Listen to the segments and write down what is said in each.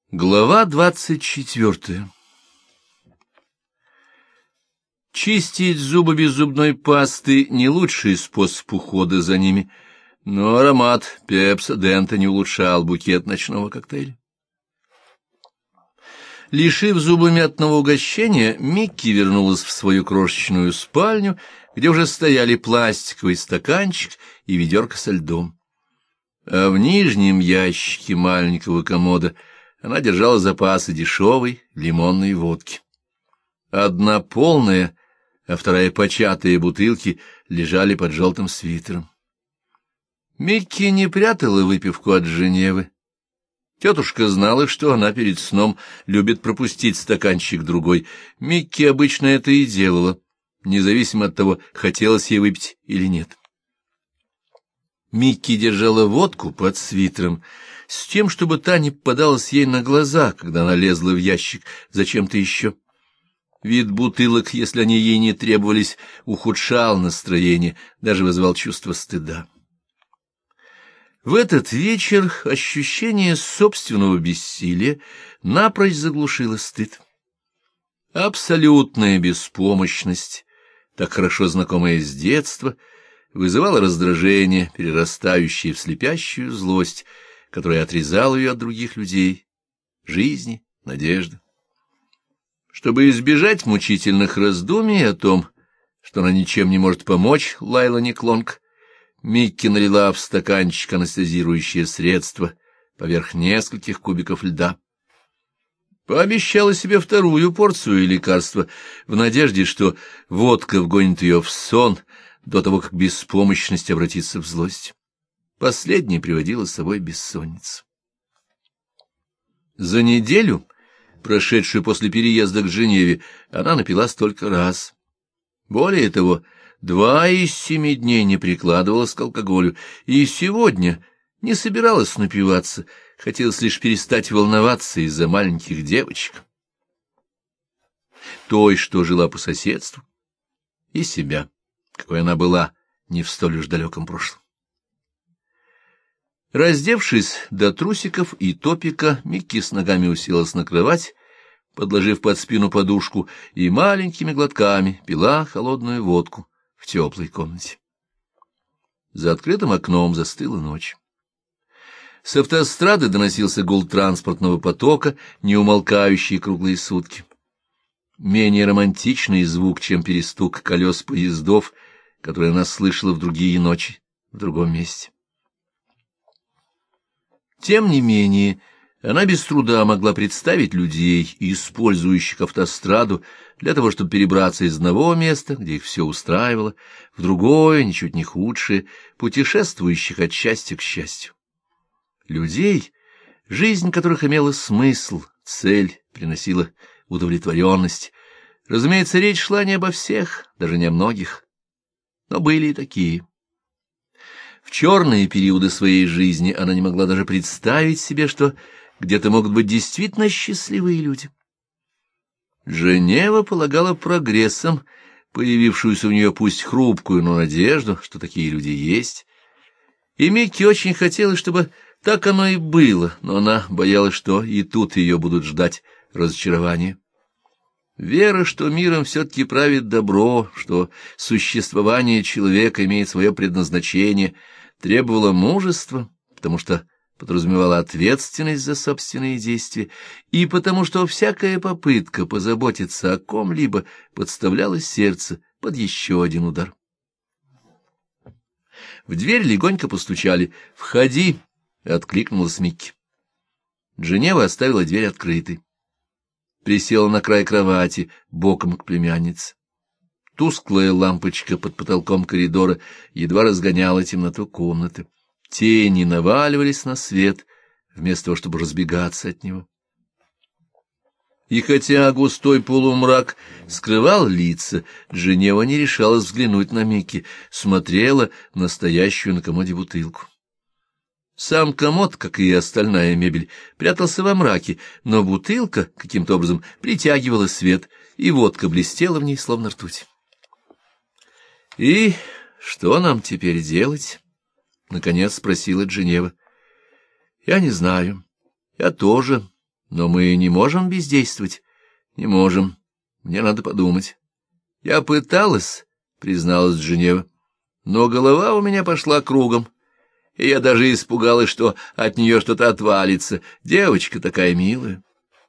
Глава 24. Чистить зубы без зубной пасты — не лучший способ ухода за ними, но аромат Пепсодента не улучшал букет ночного коктейля. Лишив зубы мятного угощения, Микки вернулась в свою крошечную спальню, где уже стояли пластиковый стаканчик и ведерко со льдом. А в нижнем ящике маленького комода она держала запасы дешевой лимонной водки. Одна полная, а вторая початая бутылки лежали под желтым свитером. Микки не прятала выпивку от Женевы. Тетушка знала, что она перед сном любит пропустить стаканчик другой. Микки обычно это и делала, независимо от того, хотелось ей выпить или нет. Микки держала водку под свитером, с тем, чтобы та не попадалась ей на глаза, когда она лезла в ящик за чем-то еще. Вид бутылок, если они ей не требовались, ухудшал настроение, даже вызывал чувство стыда. В этот вечер ощущение собственного бессилия напрочь заглушило стыд. Абсолютная беспомощность, так хорошо знакомая с детства, вызывала раздражение, перерастающее в слепящую злость, которая отрезала ее от других людей, жизни, надежды. Чтобы избежать мучительных раздумий о том, что она ничем не может помочь Лайлане Клонг, Микки налила в стаканчик анестезирующее средство поверх нескольких кубиков льда. Пообещала себе вторую порцию лекарства в надежде, что водка вгонит ее в сон до того, как беспомощность обратится в злость. Последнее приводило с собой бессонницу. За неделю, прошедшую после переезда к Женеве, она напилась только раз. Более того, 2 из 7 дней не прикладывалась к алкоголю, и сегодня не собиралась напиваться, хотелось лишь перестать волноваться из-за маленьких девочек. Той, что жила по соседству, и себя, какой она была не в столь уж далеком прошлом. Раздевшись до трусиков и топика, Микки с ногами уселась на кровать, подложив под спину подушку, и маленькими глотками пила холодную водку в теплой комнате. За открытым окном застыла ночь. С автострады доносился гул транспортного потока, не умолкающий круглые сутки. Менее романтичный звук, чем перестук колес поездов, который она слышала в другие ночи, в другом месте. Тем не менее, она без труда могла представить людей, использующих автостраду для того, чтобы перебраться из одного места, где их все устраивало, в другое, ничуть не худшее, путешествующих от счастья к счастью. Людей, жизнь которых имела смысл, цель, приносила удовлетворенность. Разумеется, речь шла не обо всех, даже не о многих, но были и такие. В черные периоды своей жизни она не могла даже представить себе, что где-то могут быть действительно счастливые люди. Женева полагала прогрессом появившуюся у нее пусть хрупкую, но надежду, что такие люди есть. И Микки очень хотелось, чтобы так оно и было, но она боялась, что и тут ее будут ждать разочарования. Вера, что миром все-таки правит добро, что существование человека имеет свое предназначение, требовала мужества, потому что подразумевала ответственность за собственные действия, и потому что всякая попытка позаботиться о ком-либо подставляла сердце под еще один удар. В дверь легонько постучали. «Входи!» — откликнулась Микки. Женева оставила дверь открытой. Присела на край кровати, боком к племяннице. Тусклая лампочка под потолком коридора едва разгоняла темноту комнаты. Тени наваливались на свет, вместо того, чтобы разбегаться от него. И хотя густой полумрак скрывал лица, Женева не решалась взглянуть на Микки, смотрела на стоящую на комоде бутылку. Сам комод, как и остальная мебель, прятался во мраке, но бутылка каким-то образом притягивала свет, и водка блестела в ней, словно ртуть. «И что нам теперь делать?» — наконец спросила Женева. «Я не знаю. Я тоже. Но мы не можем бездействовать. Не можем. Мне надо подумать. Я пыталась, призналась Дженева, но голова у меня пошла кругом, и я даже испугалась, что от нее что-то отвалится. Девочка такая милая.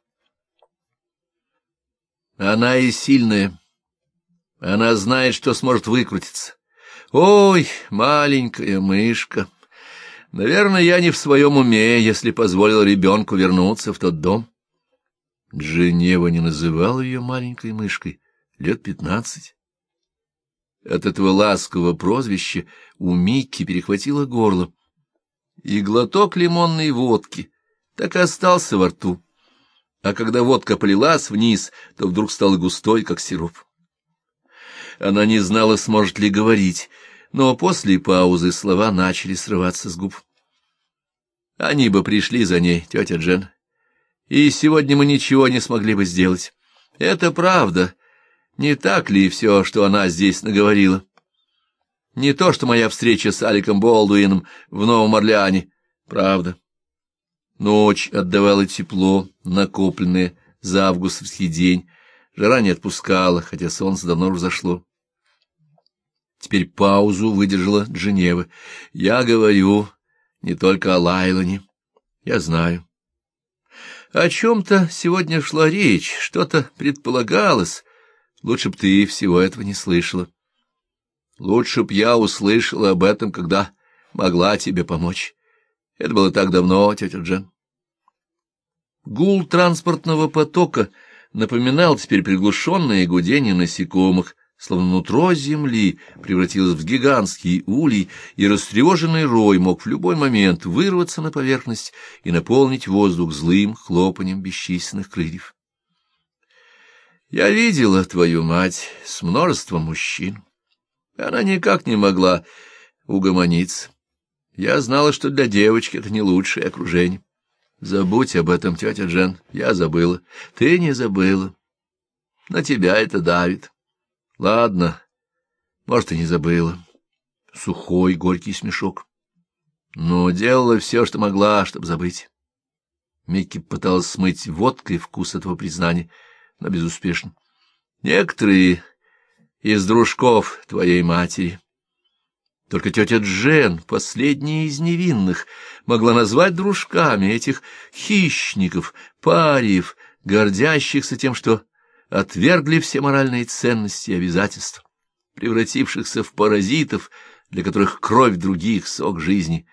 Она и сильная. Она знает, что сможет выкрутиться. Ой, маленькая мышка. Наверное, я не в своем уме, если позволил ребенку вернуться в тот дом. Дженева не называла ее маленькой мышкой. 15 лет. От этого ласкового прозвища у Микки перехватило горло, и глоток лимонной водки так и остался во рту, а когда водка полилась вниз, то вдруг стала густой, как сироп. Она не знала, сможет ли говорить, но после паузы слова начали срываться с губ. Они бы пришли за ней, тетя Джен, и сегодня мы ничего не смогли бы сделать. Это правда. Не так ли все, что она здесь наговорила? Не то, что моя встреча с Аликом Болдуином в Новом Орлеане. Правда. Ночь отдавала тепло, накопленное за августовский день. Жара не отпускала, хотя солнце давно уже взошло. Теперь паузу выдержала Дженева. Я говорю не только о Лайлоне. Я знаю. О чем-то сегодня шла речь, что-то предполагалось. Лучше б ты всего этого не слышала. Лучше б я услышала об этом, когда могла тебе помочь. Это было так давно, тетя Джен. Гул транспортного потока напоминал теперь приглушенное гудение насекомых, словно нутро земли превратилось в гигантский улей, и растревоженный рой мог в любой момент вырваться на поверхность и наполнить воздух злым хлопаньем бесчисленных крыльев. Я видела твою мать с множеством мужчин. Она никак не могла угомониться. Я знала, что для девочки это не лучшее окружение. Забудь об этом, тетя Джен, я забыла. Ты не забыла. На тебя это давит. Ладно, может, и не забыла. Сухой, горький смешок. Но делала все, что могла, чтобы забыть. Микки пыталась смыть водкой вкус этого признания, но безуспешно. Некоторые из дружков твоей матери. Только тетя Джен, последняя из невинных, могла назвать дружками этих хищников, париев, гордящихся тем, что отвергли все моральные ценности и обязательства, превратившихся в паразитов, для которых кровь других — сок жизни.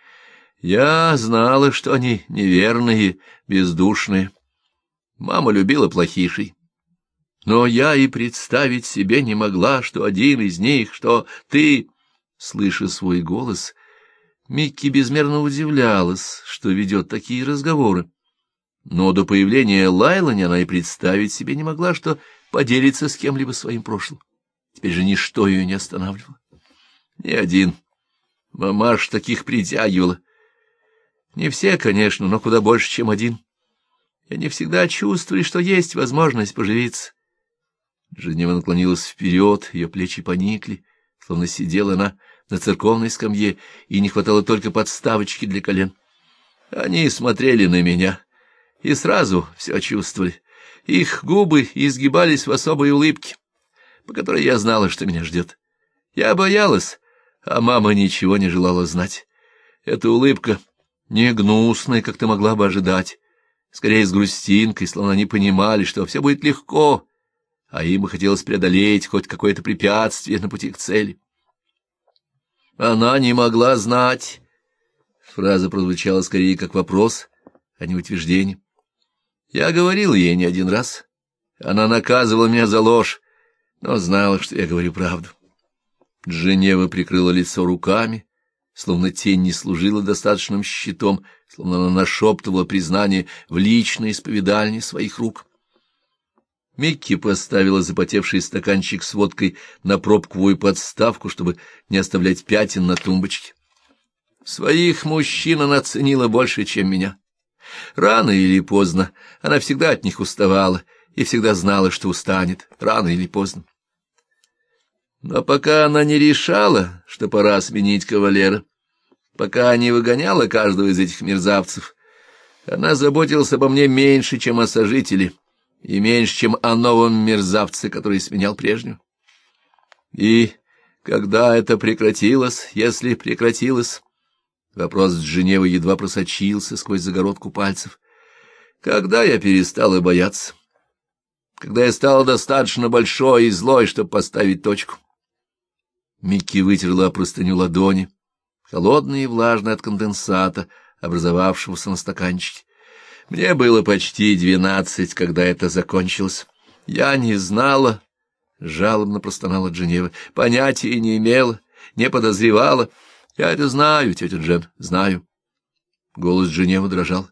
Я знала, что они неверные, бездушные. Мама любила плохишей. Но я и представить себе не могла, что один из них, что ты... Слыша свой голос, Микки безмерно удивлялась, что ведет такие разговоры. Но до появления Лайлани она и представить себе не могла, что поделится с кем-либо своим прошлым. Теперь же ничто ее не останавливало. Ни один. Мамаш таких притягивала. Не все, конечно, но куда больше, чем один. И они всегда чувствовали, что есть возможность поживиться. Женева наклонилась вперед, ее плечи поникли, словно сидела она на церковной скамье, и не хватало только подставочки для колен. Они смотрели на меня и сразу все чувствовали. Их губы изгибались в особой улыбке, по которой я знала, что меня ждет. Я боялась, а мама ничего не желала знать. Эта улыбка не гнусная, как ты могла бы ожидать, скорее с грустинкой, словно они понимали, что все будет легко, а им бы хотелось преодолеть хоть какое-то препятствие на пути к цели. Она не могла знать. Фраза прозвучала скорее как вопрос, а не утверждение. Я говорил ей не один раз. Она наказывала меня за ложь, но знала, что я говорю правду. Женева прикрыла лицо руками, словно тень не служила достаточным щитом, словно она нашептывала признание в личной исповедальне своих рук. Микки поставила запотевший стаканчик с водкой на пробковую подставку, чтобы не оставлять пятен на тумбочке. Своих мужчин она ценила больше, чем меня. Рано или поздно она всегда от них уставала и всегда знала, что устанет, рано или поздно. Но пока она не решала, что пора сменить кавалера, пока не выгоняла каждого из этих мерзавцев, Она заботилась обо мне меньше, чем о сожителе, и меньше, чем о новом мерзавце, который сменял прежнюю. И когда это прекратилось, если прекратилось, вопрос Женевы едва просочился сквозь загородку пальцев. Когда я перестала бояться, когда я стала достаточно большой и злой, чтобы поставить точку. Микки вытерла о простыню ладони, холодные и влажные от конденсата, образовавшегося на стаканчике. Мне было почти 12, когда это закончилось. Я не знала, — жалобно простонала Женева, — понятия не имела, не подозревала. Я это знаю, тетя Джен, знаю. Голос Женевы дрожал.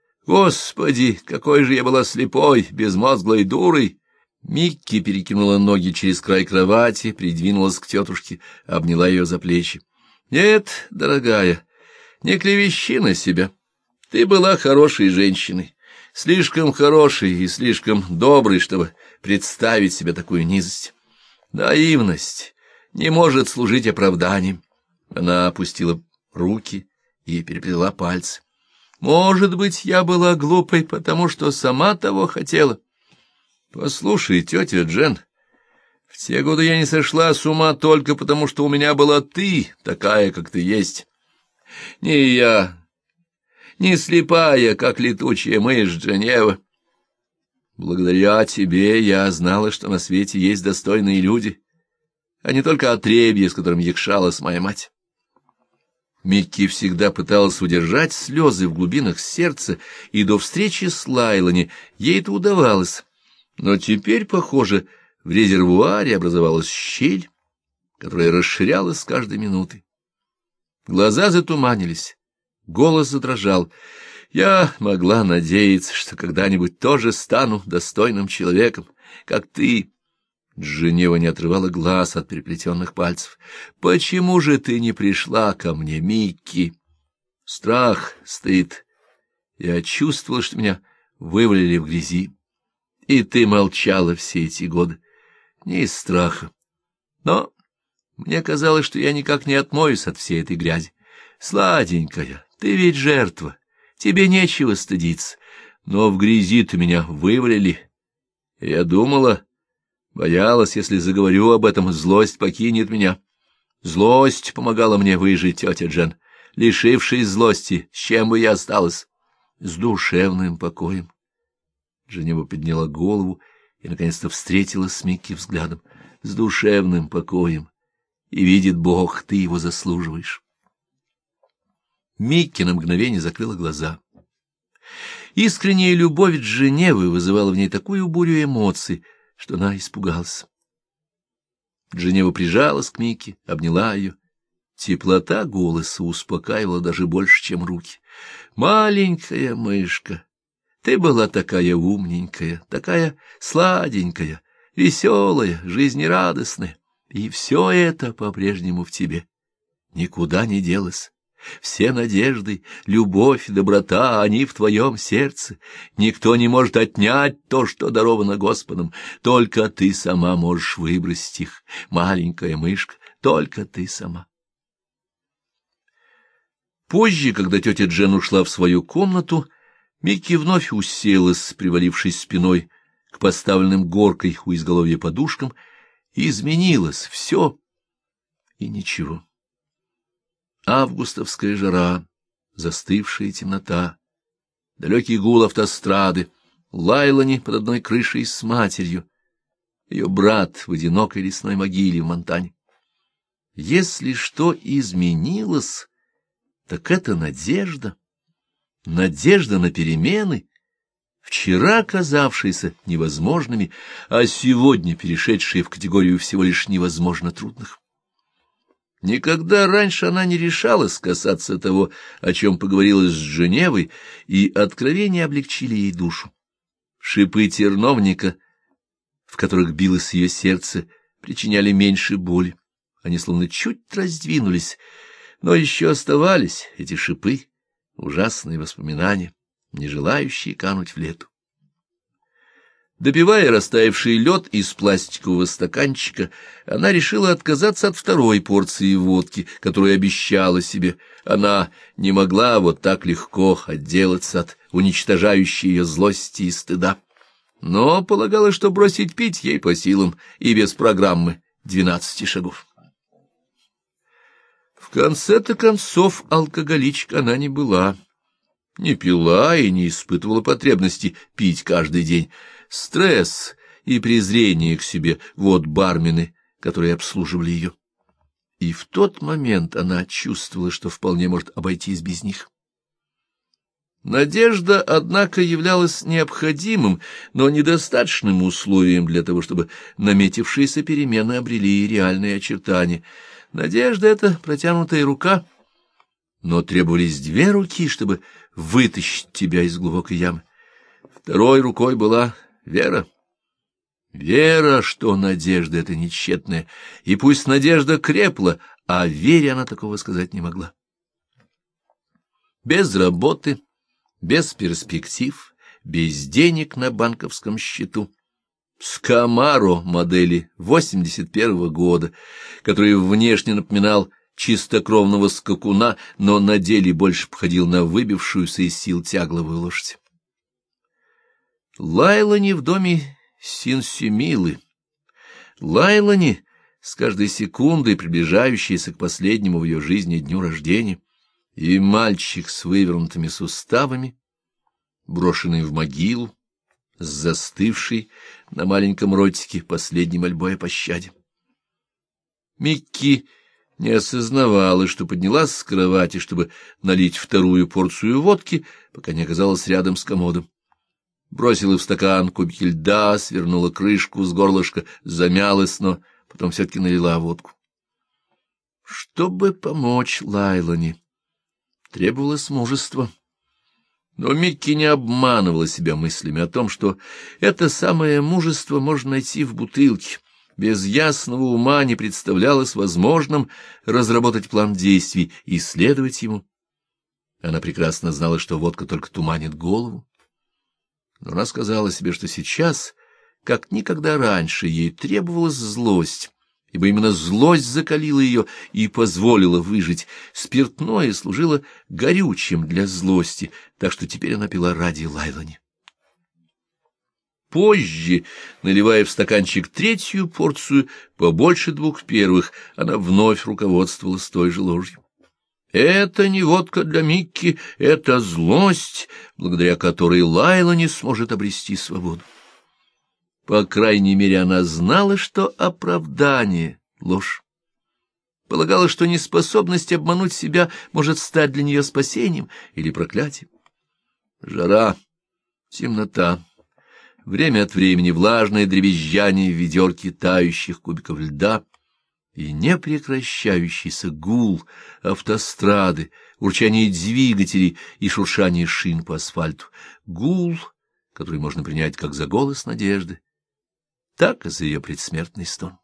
Господи, какой же я была слепой, безмозглой дурой! Микки перекинула ноги через край кровати, придвинулась к тетушке, обняла ее за плечи. — Нет, дорогая, не клевещи на себя. Ты была хорошей женщиной, слишком хорошей и слишком доброй, чтобы представить себе такую низость. Наивность не может служить оправданием. Она опустила руки и переплела пальцы. Может быть, я была глупой, потому что сама того хотела. Послушай, тетя Джен, в те годы я не сошла с ума только потому, что у меня была ты, такая, как ты есть. Не я, не слепая, как летучая мышь Женева. Благодаря тебе я знала, что на свете есть достойные люди, а не только отребье, с которым якшалась моя мать. Микки всегда пыталась удержать слезы в глубинах сердца, и до встречи с Лайлани ей это удавалось. Но теперь, похоже, в резервуаре образовалась щель, которая расширялась с каждой минутой. Глаза затуманились, голос задрожал. Я могла надеяться, что когда-нибудь тоже стану достойным человеком, как ты. Женева не отрывала глаз от переплетенных пальцев. «Почему же ты не пришла ко мне, Микки?» Страх, стыд. Я чувствовала, что меня вывалили в грязи. И ты молчала все эти годы. Не из страха. Но мне казалось, что я никак не отмоюсь от всей этой грязи. Сладенькая, ты ведь жертва. Тебе нечего стыдиться. Но в грязи-то меня вывалили. Я думала... Боялась, если заговорю об этом, злость покинет меня. Злость помогала мне выжить, тетя Джен. Лишившись злости, с чем бы я осталась? С душевным покоем. Женева подняла голову и, наконец-то, встретилась с Микки взглядом. С душевным покоем. И видит Бог, ты его заслуживаешь. Микки на мгновение закрыла глаза. Искренняя любовь Женевы вызывала в ней такую бурю эмоций, что она испугалась. Женева прижалась к Микки, обняла ее. Теплота голоса успокаивала даже больше, чем руки. «Маленькая мышка, ты была такая умненькая, такая сладенькая, веселая, жизнерадостная, и все это по-прежнему в тебе. Никуда не делось. Все надежды, любовь, доброта, они в твоем сердце. Никто не может отнять то, что даровано Господом. Только ты сама можешь выбросить их, маленькая мышка, только ты сама». Позже, когда тетя Джен ушла в свою комнату, Микки вновь уселась, привалившись спиной к поставленным горкой у изголовья подушкам, и изменилось все и ничего. Августовская жара, застывшая темнота, далекий гул автострады, Лайлани под одной крышей с матерью, ее брат в одинокой лесной могиле в Монтане. Если что изменилось, так это надежда. Надежда на перемены, вчера казавшиеся невозможными, а сегодня перешедшие в категорию всего лишь невозможно трудных. Никогда раньше она не решалась касаться того, о чем поговорила с Женевой, и откровения облегчили ей душу. Шипы терновника, в которых билось ее сердце, причиняли меньше боли. Они словно чуть раздвинулись, но еще оставались эти шипы, ужасные воспоминания, не желающие кануть в лету. Допивая растаявший лед из пластикового стаканчика, она решила отказаться от второй порции водки, которую обещала себе. Она не могла вот так легко отделаться от уничтожающей ее злости и стыда. Но полагала, что бросить пить ей по силам и без программы 12 шагов. В конце-то концов алкоголичка она не была. Не пила и не испытывала потребности пить каждый день. Стресс и презрение к себе — вот бармены, которые обслуживали ее. И в тот момент она чувствовала, что вполне может обойтись без них. Надежда, однако, являлась необходимым, но недостаточным условием для того, чтобы наметившиеся перемены обрели реальные очертания. Надежда — это протянутая рука, но требовались 2 руки, чтобы вытащить тебя из глубокой ямы. Второй рукой была вера. Вера, что надежда — это не тщетная, и пусть надежда крепла, а о вере она такого сказать не могла. Без работы, без перспектив, без денег на банковском счету. С Камаро модели 81-го года, который внешне напоминал чистокровного скакуна, но на деле больше походил на выбившуюся из сил тягловую лошадь. Лайлани в доме Синсюмилы. Лайлани, с каждой секундой приближающейся к последнему в ее жизни дню рождения, и мальчик с вывернутыми суставами, брошенный в могилу, с застывшей на маленьком ротике последней мольбой о пощаде. Микки не осознавала, что поднялась с кровати, чтобы налить 2-ю порцию водки, пока не оказалась рядом с комодом. Бросила в стакан кубики льда, свернула крышку с горлышка, замялась, но потом все-таки налила водку. Чтобы помочь Лайлани, требовалось мужество. Но Микки не обманывала себя мыслями о том, что это самое мужество можно найти в бутылке. Без ясного ума не представлялось возможным разработать план действий и следовать ему. Она прекрасно знала, что водка только туманит голову. Но она сказала себе, что сейчас, как никогда раньше, ей требовалась злость, ибо именно злость закалила ее и позволила выжить. Спиртное служило горючим для злости, так что теперь она пила ради Лайлани. Позже, наливая в стаканчик 3-ю порцию, побольше 2 первых, она вновь руководствовалась той же ложью. Это не водка для Микки, это злость, благодаря которой Лайлани сможет обрести свободу. По крайней мере, она знала, что оправдание — ложь. Полагала, что неспособность обмануть себя может стать для нее спасением или проклятием. Жара, темнота, время от времени влажное дребезжание в ведерке тающих кубиков льда и непрекращающийся гул автострады, урчание двигателей и шуршание шин по асфальту. Гул, который можно принять как за голос надежды, так и за ее предсмертный стон.